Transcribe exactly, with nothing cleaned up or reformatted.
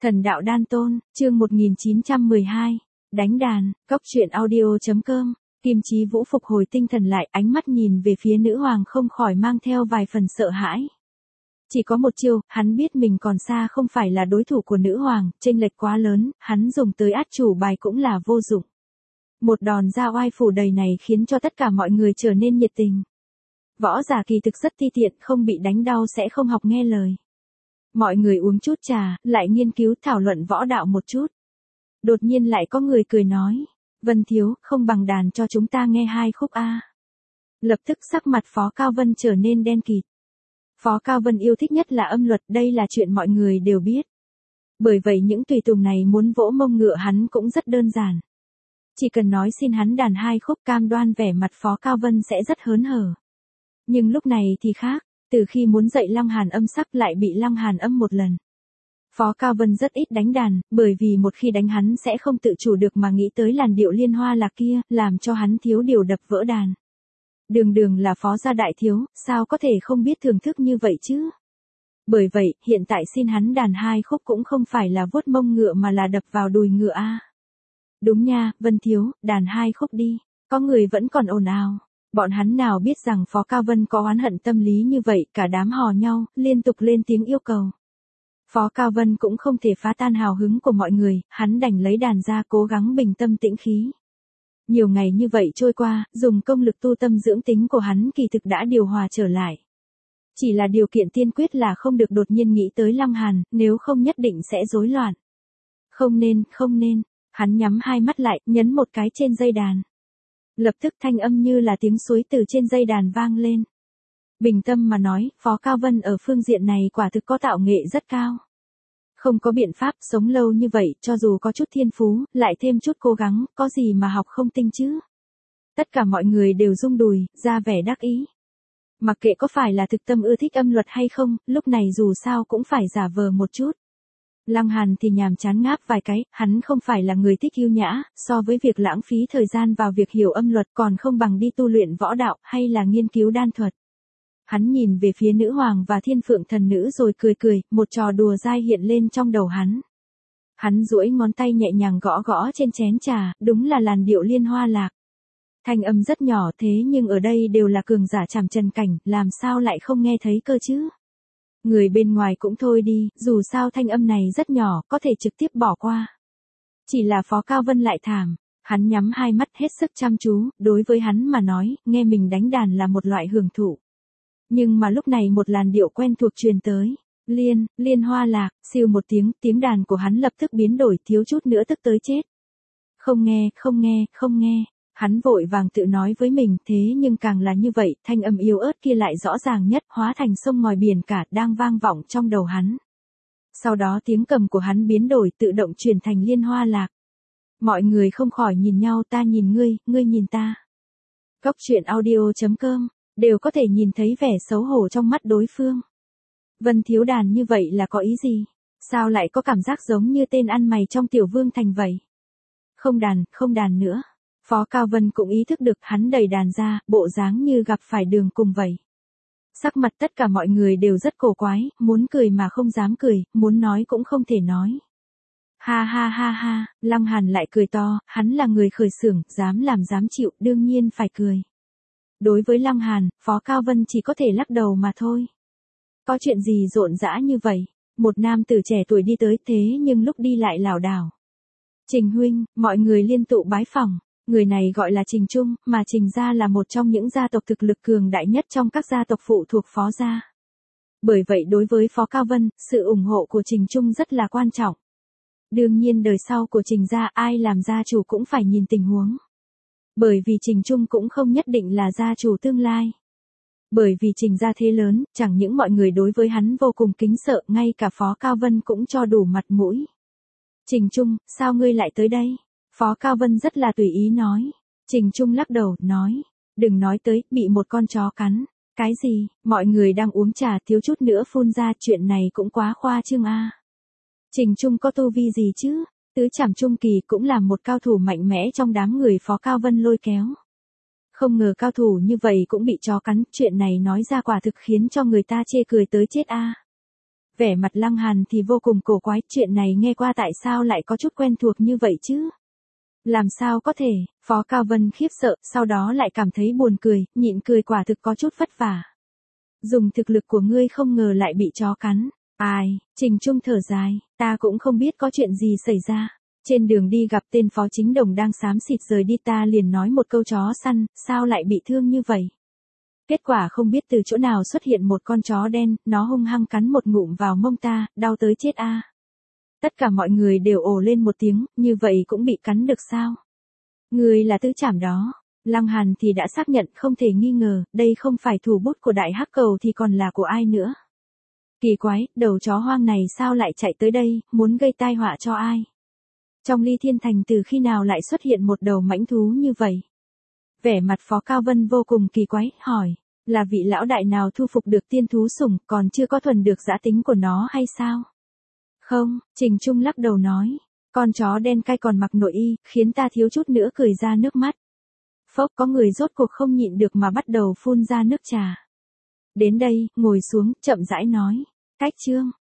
Thần đạo đan tôn, chương một nghìn chín trăm mười hai, đánh đàn, cốc truyện audio.com, Kim Chí Vũ phục hồi tinh thần lại, ánh mắt nhìn về phía nữ hoàng không khỏi mang theo vài phần sợ hãi. Chỉ có một chiêu, hắn biết mình còn xa không phải là đối thủ của nữ hoàng, chênh lệch quá lớn, hắn dùng tới át chủ bài cũng là vô dụng. Một đòn ra oai phủ đầy này khiến cho tất cả mọi người trở nên nhiệt tình. Võ giả kỳ thực rất ti tiện, không bị đánh đau sẽ không học nghe lời. Mọi người uống chút trà, lại nghiên cứu thảo luận võ đạo một chút. Đột nhiên lại có người cười nói, Vân thiếu, không bằng đàn cho chúng ta nghe hai khúc a. Lập tức sắc mặt Phó Cao Vân trở nên đen kịt. Phó Cao Vân yêu thích nhất là âm luật, đây là chuyện mọi người đều biết. Bởi vậy những tùy tùng này muốn vỗ mông ngựa hắn cũng rất đơn giản. Chỉ cần nói xin hắn đàn hai khúc, cam đoan vẻ mặt Phó Cao Vân sẽ rất hớn hở. Nhưng lúc này thì khác. Từ khi muốn dạy Lăng Hàn âm sắc lại bị Lăng Hàn âm một lần. Phó Cao Vân rất ít đánh đàn, bởi vì một khi đánh hắn sẽ không tự chủ được mà nghĩ tới làn điệu liên hoa lạc kia, làm cho hắn thiếu điều đập vỡ đàn. Đường đường là phó gia đại thiếu, sao có thể không biết thưởng thức như vậy chứ? Bởi vậy, hiện tại xin hắn đàn hai khúc cũng không phải là vuốt mông ngựa mà là đập vào đùi ngựa a. Đúng nha, Vân thiếu, đàn hai khúc đi, có người vẫn còn ồn ào. Bọn hắn nào biết rằng Phó Cao Vân có oán hận tâm lý như vậy, cả đám hò nhau, liên tục lên tiếng yêu cầu. Phó Cao Vân cũng không thể phá tan hào hứng của mọi người, hắn đành lấy đàn ra cố gắng bình tâm tĩnh khí. Nhiều ngày như vậy trôi qua, dùng công lực tu tâm dưỡng tính của hắn kỳ thực đã điều hòa trở lại. Chỉ là điều kiện tiên quyết là không được đột nhiên nghĩ tới Lăng Hàn, nếu không nhất định sẽ rối loạn. Không nên, không nên, hắn nhắm hai mắt lại, nhấn một cái trên dây đàn. Lập tức thanh âm như là tiếng suối từ trên dây đàn vang lên. Bình tâm mà nói, Phó Cao Vân ở phương diện này quả thực có tạo nghệ rất cao. Không có biện pháp sống lâu như vậy, cho dù có chút thiên phú, lại thêm chút cố gắng, có gì mà học không tinh chứ. Tất cả mọi người đều rung đùi, ra vẻ đắc ý. Mặc kệ có phải là thực tâm ưa thích âm luật hay không, lúc này dù sao cũng phải giả vờ một chút. Lăng Hàn thì nhàm chán ngáp vài cái, hắn không phải là người thích yêu nhã, so với việc lãng phí thời gian vào việc hiểu âm luật còn không bằng đi tu luyện võ đạo hay là nghiên cứu đan thuật. Hắn nhìn về phía nữ hoàng và thiên phượng thần nữ rồi cười cười, một trò đùa dai hiện lên trong đầu hắn. Hắn duỗi ngón tay nhẹ nhàng gõ gõ trên chén trà, đúng là làn điệu liên hoa lạc. Thanh âm rất nhỏ thế nhưng ở đây đều là cường giả trảm trần cảnh, làm sao lại không nghe thấy cơ chứ? Người bên ngoài cũng thôi đi, dù sao thanh âm này rất nhỏ, có thể trực tiếp bỏ qua. Chỉ là Phó Cao Vân lại thảm, hắn nhắm hai mắt hết sức chăm chú, đối với hắn mà nói, nghe mình đánh đàn là một loại hưởng thụ. Nhưng mà lúc này một làn điệu quen thuộc truyền tới, liên, liên hoa lạc, siêu một tiếng, tiếng đàn của hắn lập tức biến đổi, thiếu chút nữa tức tới chết. Không nghe, không nghe, không nghe. Hắn vội vàng tự nói với mình, thế nhưng càng là như vậy, thanh âm yếu ớt kia lại rõ ràng nhất, hóa thành sông ngòi biển cả, đang vang vọng trong đầu hắn. Sau đó tiếng cầm của hắn biến đổi, tự động chuyển thành liên hoa lạc. Mọi người không khỏi nhìn nhau, ta nhìn ngươi, ngươi nhìn ta. Cốc truyện audio.com, đều có thể nhìn thấy vẻ xấu hổ trong mắt đối phương. Vân thiếu đàn như vậy là có ý gì? Sao lại có cảm giác giống như tên ăn mày trong Tiểu Vương Thành vậy? Không đàn, không đàn nữa. Phó Cao Vân cũng ý thức được, hắn đẩy đàn ra, bộ dáng như gặp phải đường cùng vậy. Sắc mặt tất cả mọi người đều rất cổ quái, muốn cười mà không dám cười, muốn nói cũng không thể nói. Ha ha ha ha, Lăng Hàn lại cười to, hắn là người khởi xướng, dám làm dám chịu, đương nhiên phải cười. Đối với Lăng Hàn, Phó Cao Vân chỉ có thể lắc đầu mà thôi. Có chuyện gì rộn rã như vậy? Một nam tử trẻ tuổi đi tới thế nhưng lúc đi lại lảo đảo. Trình huynh, mọi người liên tụ bái phỏng. Người này gọi là Trình Trung, mà Trình gia là một trong những gia tộc thực lực cường đại nhất trong các gia tộc phụ thuộc Phó gia. Bởi vậy đối với Phó Cao Vân, sự ủng hộ của Trình Trung rất là quan trọng. Đương nhiên đời sau của Trình gia ai làm gia chủ cũng phải nhìn tình huống. Bởi vì Trình Trung cũng không nhất định là gia chủ tương lai. Bởi vì Trình gia thế lớn, chẳng những mọi người đối với hắn vô cùng kính sợ, ngay cả Phó Cao Vân cũng cho đủ mặt mũi. Trình Trung, sao ngươi lại tới đây? Phó Cao Vân rất là tùy ý nói. Trình Trung lắc đầu, nói. Đừng nói tới, bị một con chó cắn. Cái gì, mọi người đang uống trà thiếu chút nữa phun ra, chuyện này cũng quá khoa trương a. Trình Trung có tu vi gì chứ? Tứ trảm trung kỳ cũng là một cao thủ mạnh mẽ trong đám người Phó Cao Vân lôi kéo. Không ngờ cao thủ như vậy cũng bị chó cắn, chuyện này nói ra quả thực khiến cho người ta chê cười tới chết a. Vẻ mặt Lăng Hàn thì vô cùng cổ quái, chuyện này nghe qua tại sao lại có chút quen thuộc như vậy chứ? Làm sao có thể, Phó Cao Vân khiếp sợ, sau đó lại cảm thấy buồn cười, nhịn cười quả thực có chút vất vả. Dùng thực lực của ngươi không ngờ lại bị chó cắn. Ai, Trình Trung thở dài, ta cũng không biết có chuyện gì xảy ra. Trên đường đi gặp tên Phó Chính Đồng đang xám xịt rời đi ta liền nói một câu chó săn, sao lại bị thương như vậy? Kết quả không biết từ chỗ nào xuất hiện một con chó đen, nó hung hăng cắn một ngụm vào mông ta, đau tới chết a. Tất cả mọi người đều ồ lên một tiếng, như vậy cũng bị cắn được sao? Người là tứ trảm đó. Lăng Hàn thì đã xác nhận không thể nghi ngờ, đây không phải thủ bút của đại hắc cầu thì còn là của ai nữa. Kỳ quái, đầu chó hoang này sao lại chạy tới đây, muốn gây tai họa cho ai? Trong Ly Thiên Thành từ khi nào lại xuất hiện một đầu mãnh thú như vậy? Vẻ mặt Phó Cao Vân vô cùng kỳ quái, hỏi, là vị lão đại nào thu phục được tiên thú sủng, còn chưa có thuần được dã tính của nó hay sao? Không, Trình Trung lắc đầu nói, con chó đen cay còn mặc nội y, khiến ta thiếu chút nữa cười ra nước mắt. Phốc, có người rốt cuộc không nhịn được mà bắt đầu phun ra nước trà. Đến đây, ngồi xuống, chậm rãi nói, cách chương.